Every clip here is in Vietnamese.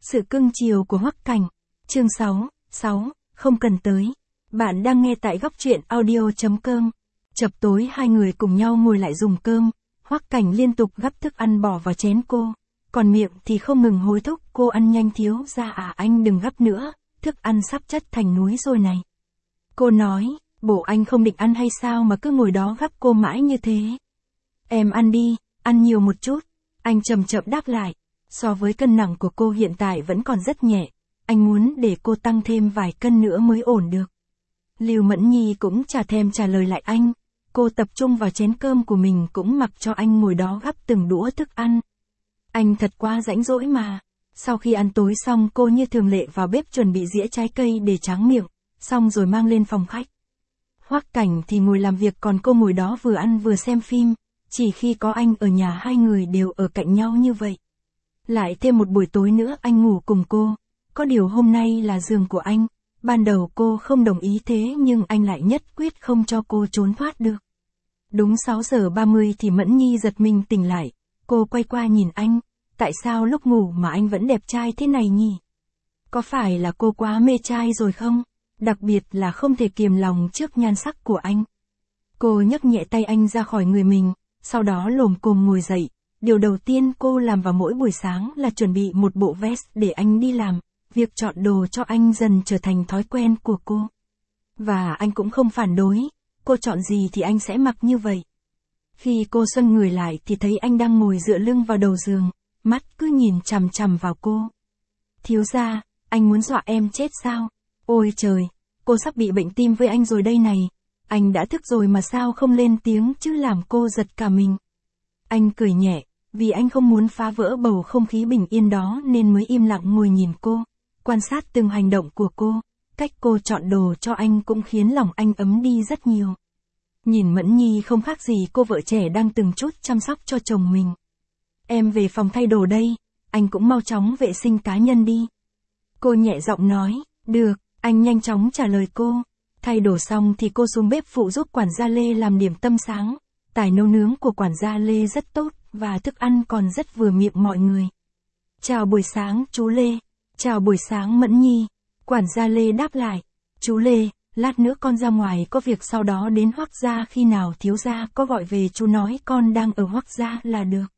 Sự cưng chiều của Hoắc Cảnh. Chương 6, không cần tới. Bạn đang nghe tại góc truyện audio.com. Chập tối hai người cùng nhau ngồi lại dùng cơm, Hoắc Cảnh liên tục gắp thức ăn bỏ vào chén cô, còn miệng thì không ngừng hối thúc cô ăn nhanh thiếu ra anh đừng gắp nữa, thức ăn sắp chất thành núi rồi này. Cô nói, bộ anh không định ăn hay sao mà cứ ngồi đó gắp cô mãi như thế. Em ăn đi, ăn nhiều một chút, anh chậm chậm đáp lại. So với cân nặng của cô hiện tại vẫn còn rất nhẹ, anh muốn để cô tăng thêm vài cân nữa mới ổn được. Lưu Mẫn Nhi cũng chả thèm trả lời lại anh, cô tập trung vào chén cơm của mình cũng mặc cho anh ngồi đó gắp từng đũa thức ăn. Anh thật quá rãnh rỗi mà. Sau khi ăn tối xong cô như thường lệ vào bếp chuẩn bị dĩa trái cây để tráng miệng, xong rồi mang lên phòng khách. Hoắc Cảnh thì ngồi làm việc còn cô ngồi đó vừa ăn vừa xem phim, chỉ khi có anh ở nhà hai người đều ở cạnh nhau như vậy. Lại thêm một buổi tối nữa anh ngủ cùng cô, có điều hôm nay là giường của anh, ban đầu cô không đồng ý thế nhưng anh lại nhất quyết không cho cô trốn thoát được. Đúng 6 giờ 30 thì Mẫn Nhi giật mình tỉnh lại, cô quay qua nhìn anh, tại sao lúc ngủ mà anh vẫn đẹp trai thế này nhỉ? Có phải là cô quá mê trai rồi không? Đặc biệt là không thể kiềm lòng trước nhan sắc của anh. Cô nhấc nhẹ tay anh ra khỏi người mình, sau đó lồm cồm ngồi dậy. Điều đầu tiên cô làm vào mỗi buổi sáng là chuẩn bị một bộ vest để anh đi làm, việc chọn đồ cho anh dần trở thành thói quen của cô. Và anh cũng không phản đối, cô chọn gì thì anh sẽ mặc như vậy. Khi cô xoay người lại thì thấy anh đang ngồi dựa lưng vào đầu giường, mắt cứ nhìn chằm chằm vào cô. Thiếu gia, anh muốn dọa em chết sao? Ôi trời, cô sắp bị bệnh tim với anh rồi đây này. Anh đã thức rồi mà sao không lên tiếng chứ làm cô giật cả mình. Anh cười nhẹ, vì anh không muốn phá vỡ bầu không khí bình yên đó nên mới im lặng ngồi nhìn cô, quan sát từng hành động của cô, cách cô chọn đồ cho anh cũng khiến lòng anh ấm đi rất nhiều. Nhìn Mẫn Nhi không khác gì cô vợ trẻ đang từng chút chăm sóc cho chồng mình. Em về phòng thay đồ đây, anh cũng mau chóng vệ sinh cá nhân đi. Cô nhẹ giọng nói, được, anh nhanh chóng trả lời cô. Thay đồ xong thì cô xuống bếp phụ giúp quản gia Lê làm điểm tâm sáng. Tài nấu nướng của quản gia Lê rất tốt, và thức ăn còn rất vừa miệng mọi người. Chào buổi sáng chú Lê. Chào buổi sáng Mẫn Nhi. Quản gia Lê đáp lại. Chú Lê, lát nữa con ra ngoài có việc sau đó đến Hoắc gia khi nào thiếu gia có gọi về chú nói con đang ở Hoắc gia là được.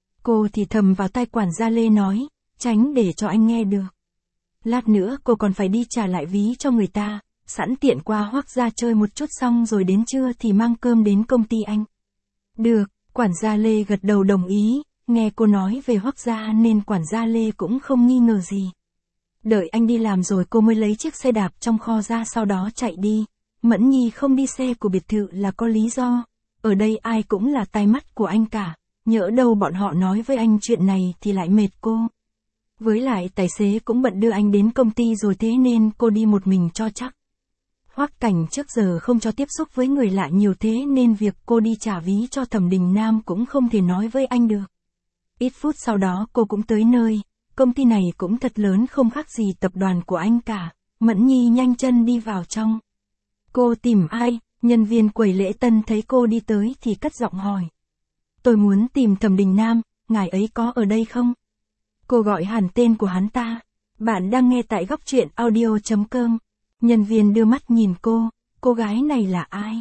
Cô thì thầm vào tai quản gia Lê nói, tránh để cho anh nghe được. Lát nữa cô còn phải đi trả lại ví cho người ta, sẵn tiện qua Hoắc gia chơi một chút xong rồi đến trưa thì mang cơm đến công ty anh. Được, quản gia Lê gật đầu đồng ý, nghe cô nói về Hoắc gia nên quản gia Lê cũng không nghi ngờ gì. Đợi anh đi làm rồi cô mới lấy chiếc xe đạp trong kho ra sau đó chạy đi. Mẫn Nhi không đi xe của biệt thự là có lý do, ở đây ai cũng là tai mắt của anh cả, nhỡ đâu bọn họ nói với anh chuyện này thì lại mệt cô. Với lại tài xế cũng bận đưa anh đến công ty rồi thế nên cô đi một mình cho chắc. Hoắc Cảnh trước giờ không cho tiếp xúc với người lạ nhiều thế nên việc cô đi trả ví cho Thẩm Đình Nam cũng không thể nói với anh được. Ít phút sau đó cô cũng tới nơi, công ty này cũng thật lớn không khác gì tập đoàn của anh cả. Mẫn Nhi nhanh chân đi vào trong. Cô tìm ai? Nhân viên quầy lễ tân thấy cô đi tới thì cất giọng hỏi. Tôi muốn tìm Thẩm Đình Nam, ngài ấy có ở đây không? Cô gọi hẳn tên của hắn ta. Bạn đang nghe tại góc truyện audio.com. Nhân viên đưa mắt nhìn cô gái này là ai?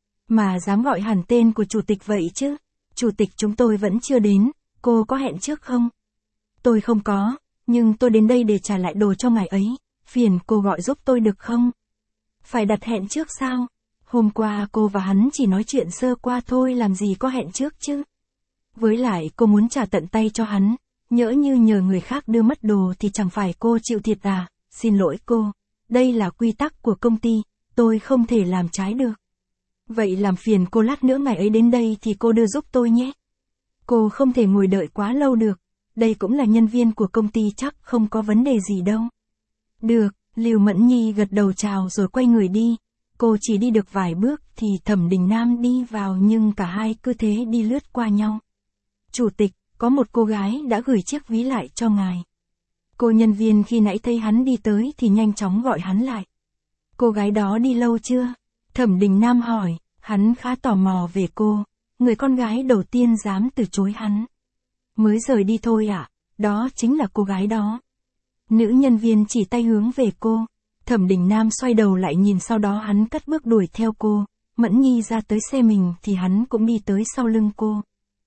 Mà dám gọi hẳn tên của chủ tịch vậy chứ? Chủ tịch chúng tôi vẫn chưa đến, cô có hẹn trước không? Tôi không có, nhưng tôi đến đây để trả lại đồ cho ngài ấy, phiền cô gọi giúp tôi được không? Phải đặt hẹn trước sao? Hôm qua cô và hắn chỉ nói chuyện sơ qua thôi làm gì có hẹn trước chứ? Với lại cô muốn trả tận tay cho hắn, nhỡ như nhờ người khác đưa mất đồ thì chẳng phải cô chịu thiệt à? Xin lỗi cô. Đây là quy tắc của công ty, tôi không thể làm trái được. Vậy làm phiền cô lát nữa ngày ấy đến đây thì cô đưa giúp tôi nhé. Cô không thể ngồi đợi quá lâu được, đây cũng là nhân viên của công ty chắc không có vấn đề gì đâu. Được, Lưu Mẫn Nhi gật đầu chào rồi quay người đi. Cô chỉ đi được vài bước thì Thẩm Đình Nam đi vào nhưng cả hai cứ thế đi lướt qua nhau. Chủ tịch, có một cô gái đã gửi chiếc ví lại cho ngài. Cô nhân viên khi nãy thấy hắn đi tới thì nhanh chóng gọi hắn lại. Cô gái đó đi lâu chưa? Thẩm Đình Nam hỏi, hắn khá tò mò về cô, người con gái đầu tiên dám từ chối hắn. Mới rời đi thôi ạ, đó chính là cô gái đó. Nữ nhân viên chỉ tay hướng về cô. Thẩm Đình Nam xoay đầu lại nhìn, sau đó hắn cất bước đuổi theo cô. Mẫn Nhi ra tới xe mình thì hắn cũng đi tới sau lưng cô.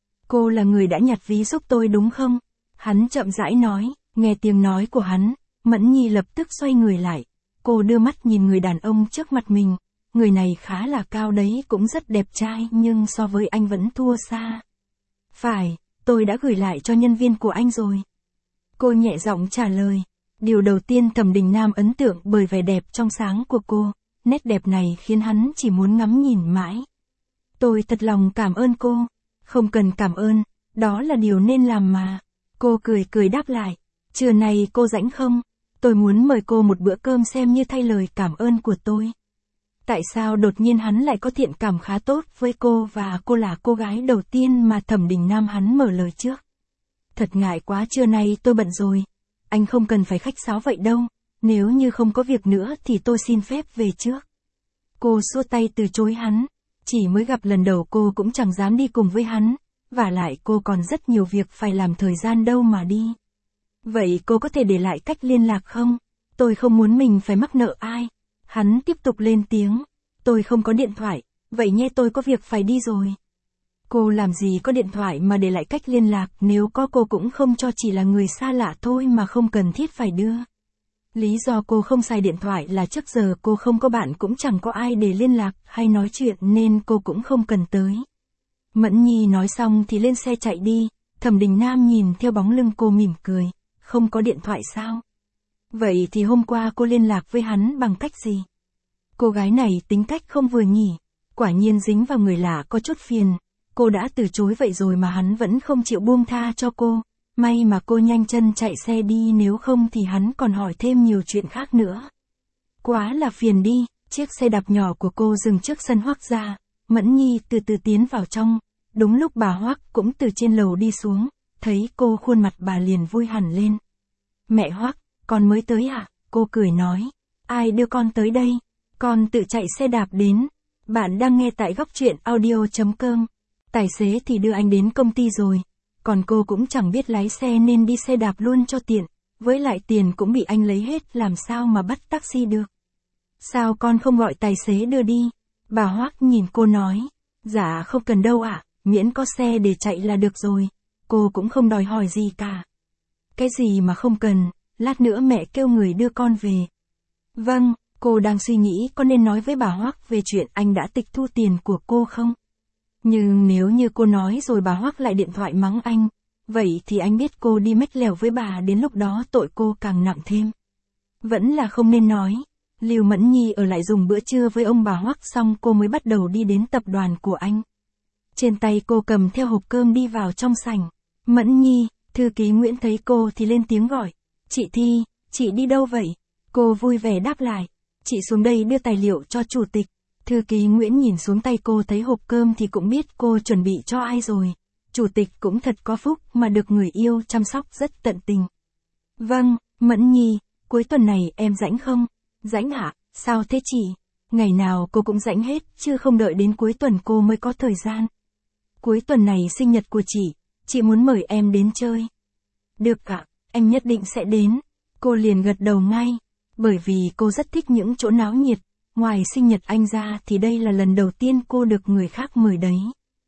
Cô là người đã nhặt ví giúp tôi đúng không? Hắn chậm rãi nói. Nghe tiếng nói của hắn, Mẫn Nhi lập tức xoay người lại. Cô đưa mắt nhìn người đàn ông trước mặt mình. Người này khá là cao đấy, cũng rất đẹp trai, nhưng so với anh vẫn thua xa. Phải, tôi đã gửi lại cho nhân viên của anh rồi. Cô nhẹ giọng trả lời. Điều đầu tiên Thẩm Đình Nam ấn tượng bởi vẻ đẹp trong sáng của cô. Nét đẹp này khiến hắn chỉ muốn ngắm nhìn mãi. Tôi thật lòng cảm ơn cô. Không cần cảm ơn, đó là điều nên làm mà. Cô cười cười đáp lại. Trưa nay cô rảnh không? Tôi muốn mời cô một bữa cơm xem như thay lời cảm ơn của tôi. Tại sao đột nhiên hắn lại có thiện cảm khá tốt với cô, và cô là cô gái đầu tiên mà Thẩm Đình Nam hắn mở lời trước. Thật ngại quá, trưa nay tôi bận rồi. Anh không cần phải khách sáo vậy đâu. Nếu như không có việc nữa thì tôi xin phép về trước. Cô xua tay từ chối hắn. Chỉ mới gặp lần đầu cô cũng chẳng dám đi cùng với hắn. Vả lại cô còn rất nhiều việc phải làm, thời gian đâu mà đi. Vậy cô có thể để lại cách liên lạc không? Tôi không muốn mình phải mắc nợ ai. Hắn tiếp tục lên tiếng. Tôi không có điện thoại. Vậy nhé, tôi có việc phải đi rồi. Cô làm gì có điện thoại mà để lại cách liên lạc, nếu có cô cũng không cho, chỉ là người xa lạ thôi mà không cần thiết phải đưa. Lý do cô không xài điện thoại là trước giờ cô không có bạn, cũng chẳng có ai để liên lạc hay nói chuyện, nên cô cũng không cần tới. Mẫn Nhi nói xong thì lên xe chạy đi. Thẩm Đình Nam nhìn theo bóng lưng cô mỉm cười. Không có điện thoại sao? Vậy thì hôm qua cô liên lạc với hắn bằng cách gì? Cô gái này tính cách không vừa nhỉ? Quả nhiên dính vào người lạ có chút phiền. Cô đã từ chối vậy rồi mà hắn vẫn không chịu buông tha cho cô. May mà cô nhanh chân chạy xe đi, nếu không thì hắn còn hỏi thêm nhiều chuyện khác nữa. Quá là phiền đi. Chiếc xe đạp nhỏ của cô dừng trước sân Hoắc gia. Mẫn Nhi từ từ tiến vào trong. Đúng lúc bà Hoắc cũng từ trên lầu đi xuống. Thấy cô, khuôn mặt bà liền vui hẳn lên. Mẹ Hoắc, con mới tới à? Cô cười nói. Ai đưa con tới đây? Con tự chạy xe đạp đến. Bạn đang nghe tại Góc Truyện Audio.com. Tài xế thì đưa anh đến công ty rồi. Còn cô cũng chẳng biết lái xe nên đi xe đạp luôn cho tiện. Với lại tiền cũng bị anh lấy hết, làm sao mà bắt taxi được. Sao con không gọi tài xế đưa đi? Bà Hoắc nhìn cô nói. Dạ không cần đâu ạ, miễn có xe để chạy là được rồi. Cô cũng không đòi hỏi gì cả. Cái gì mà không cần, lát nữa mẹ kêu người đưa con về. Vâng, cô đang suy nghĩ có nên nói với bà Hoắc về chuyện anh đã tịch thu tiền của cô không? Nhưng nếu như cô nói rồi bà Hoắc lại điện thoại mắng anh, vậy thì anh biết cô đi mách lèo với bà, đến lúc đó tội cô càng nặng thêm. Vẫn là không nên nói. Lưu Mẫn Nhi ở lại dùng bữa trưa với ông bà Hoắc xong cô mới bắt đầu đi đến tập đoàn của anh. Trên tay cô cầm theo hộp cơm đi vào trong sảnh. Mẫn Nhi, thư ký Nguyễn thấy cô thì lên tiếng gọi. Chị Thi, chị đi đâu vậy? Cô vui vẻ đáp lại. Chị xuống đây đưa tài liệu cho chủ tịch. Thư ký Nguyễn nhìn xuống tay cô, thấy hộp cơm thì cũng biết cô chuẩn bị cho ai rồi. Chủ tịch cũng thật có phúc mà được người yêu chăm sóc rất tận tình. Vâng, Mẫn Nhi, cuối tuần này em rảnh không? Rảnh hả? Sao thế chị? Ngày nào cô cũng rảnh hết, chứ không đợi đến cuối tuần cô mới có thời gian. Cuối tuần này sinh nhật của chị muốn mời em đến chơi. Được ạ, em nhất định sẽ đến. Cô liền gật đầu ngay, bởi vì cô rất thích những chỗ náo nhiệt. Ngoài sinh nhật anh ra thì đây là lần đầu tiên cô được người khác mời đấy.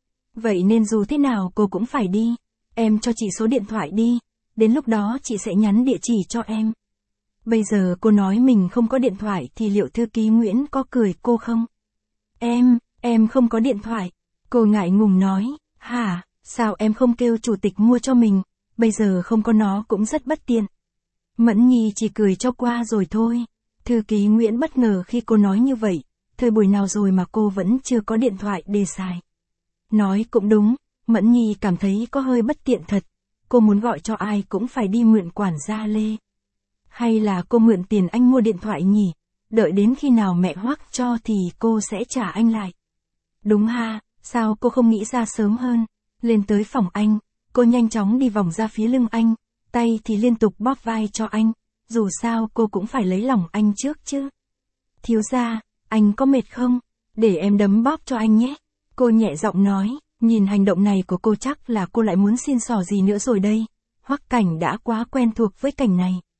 Vậy nên dù thế nào cô cũng phải đi. Em cho chị số điện thoại đi, đến lúc đó chị sẽ nhắn địa chỉ cho em. Bây giờ cô nói mình không có điện thoại thì liệu thư ký Nguyễn có cười cô không? Em không có điện thoại. Cô ngại ngùng nói, hả, sao em không kêu chủ tịch mua cho mình, bây giờ không có nó cũng rất bất tiện. Mẫn Nhi chỉ cười cho qua rồi thôi. Thư ký Nguyễn bất ngờ khi cô nói như vậy, thời buổi nào rồi mà cô vẫn chưa có điện thoại để xài. Nói cũng đúng, Mẫn Nhi cảm thấy có hơi bất tiện thật, cô muốn gọi cho ai cũng phải đi mượn quản gia Lê. Hay là cô mượn tiền anh mua điện thoại nhỉ, đợi đến khi nào mẹ Hoắc cho thì cô sẽ trả anh lại. Đúng ha, sao cô không nghĩ ra sớm hơn. Lên tới phòng anh, cô nhanh chóng đi vòng ra phía lưng anh, tay thì liên tục bóp vai cho anh, dù sao cô cũng phải lấy lòng anh trước chứ. Thiếu gia, anh có mệt không? Để em đấm bóp cho anh nhé. Cô nhẹ giọng nói, nhìn hành động này của cô chắc là cô lại muốn xin xỏ gì nữa rồi đây. Hoắc Cảnh đã quá quen thuộc với cảnh này.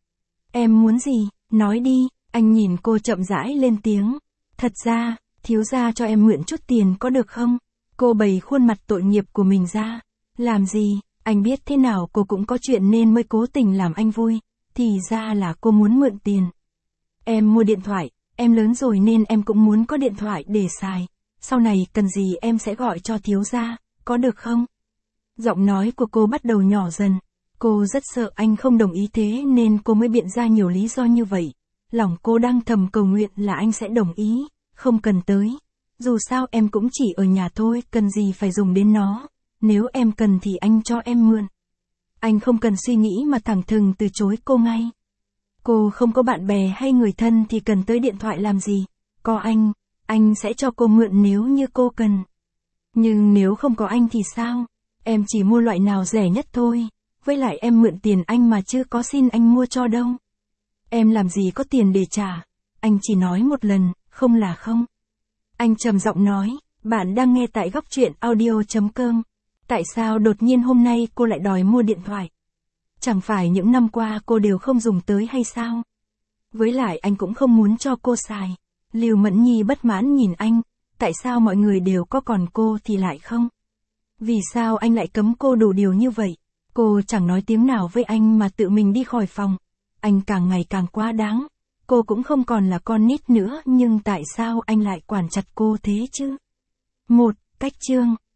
Em muốn gì, nói đi, anh nhìn cô chậm rãi lên tiếng. Thật ra, thiếu gia cho em mượn chút tiền có được không? Cô bày khuôn mặt tội nghiệp của mình ra. Làm gì, anh biết thế nào cô cũng có chuyện nên mới cố tình làm anh vui. Thì ra là cô muốn mượn tiền. Em mua điện thoại, em lớn rồi nên em cũng muốn có điện thoại để xài. Sau này cần gì em sẽ gọi cho thiếu gia, có được không? Giọng nói của cô bắt đầu nhỏ dần. Cô rất sợ anh không đồng ý thế nên cô mới biện ra nhiều lý do như vậy. Lòng cô đang thầm cầu nguyện là anh sẽ đồng ý, không cần tới. Dù sao em cũng chỉ ở nhà thôi, cần gì phải dùng đến nó. Nếu em cần thì anh cho em mượn. Anh không cần suy nghĩ mà thẳng thừng từ chối cô ngay. Cô không có bạn bè hay người thân thì cần tới điện thoại làm gì. Có anh sẽ cho cô mượn nếu như cô cần. Nhưng nếu không có anh thì sao? Em chỉ mua loại nào rẻ nhất thôi. Với lại em mượn tiền anh mà chưa có xin anh mua cho đâu. Em làm gì có tiền để trả. Anh chỉ nói một lần, không là không. Anh trầm giọng nói, bạn đang nghe tại góc truyện audio.com. Tại sao đột nhiên hôm nay cô lại đòi mua điện thoại? Chẳng phải những năm qua cô đều không dùng tới hay sao? Với lại anh cũng không muốn cho cô xài. Lưu Mẫn Nhi bất mãn nhìn anh, tại sao mọi người đều có còn cô thì lại không? Vì sao anh lại cấm cô đủ điều như vậy? Cô chẳng nói tiếng nào với anh mà tự mình đi khỏi phòng. Anh càng ngày càng quá đáng. Cô cũng không còn là con nít nữa nhưng tại sao anh lại quản chặt cô thế chứ? Cách chương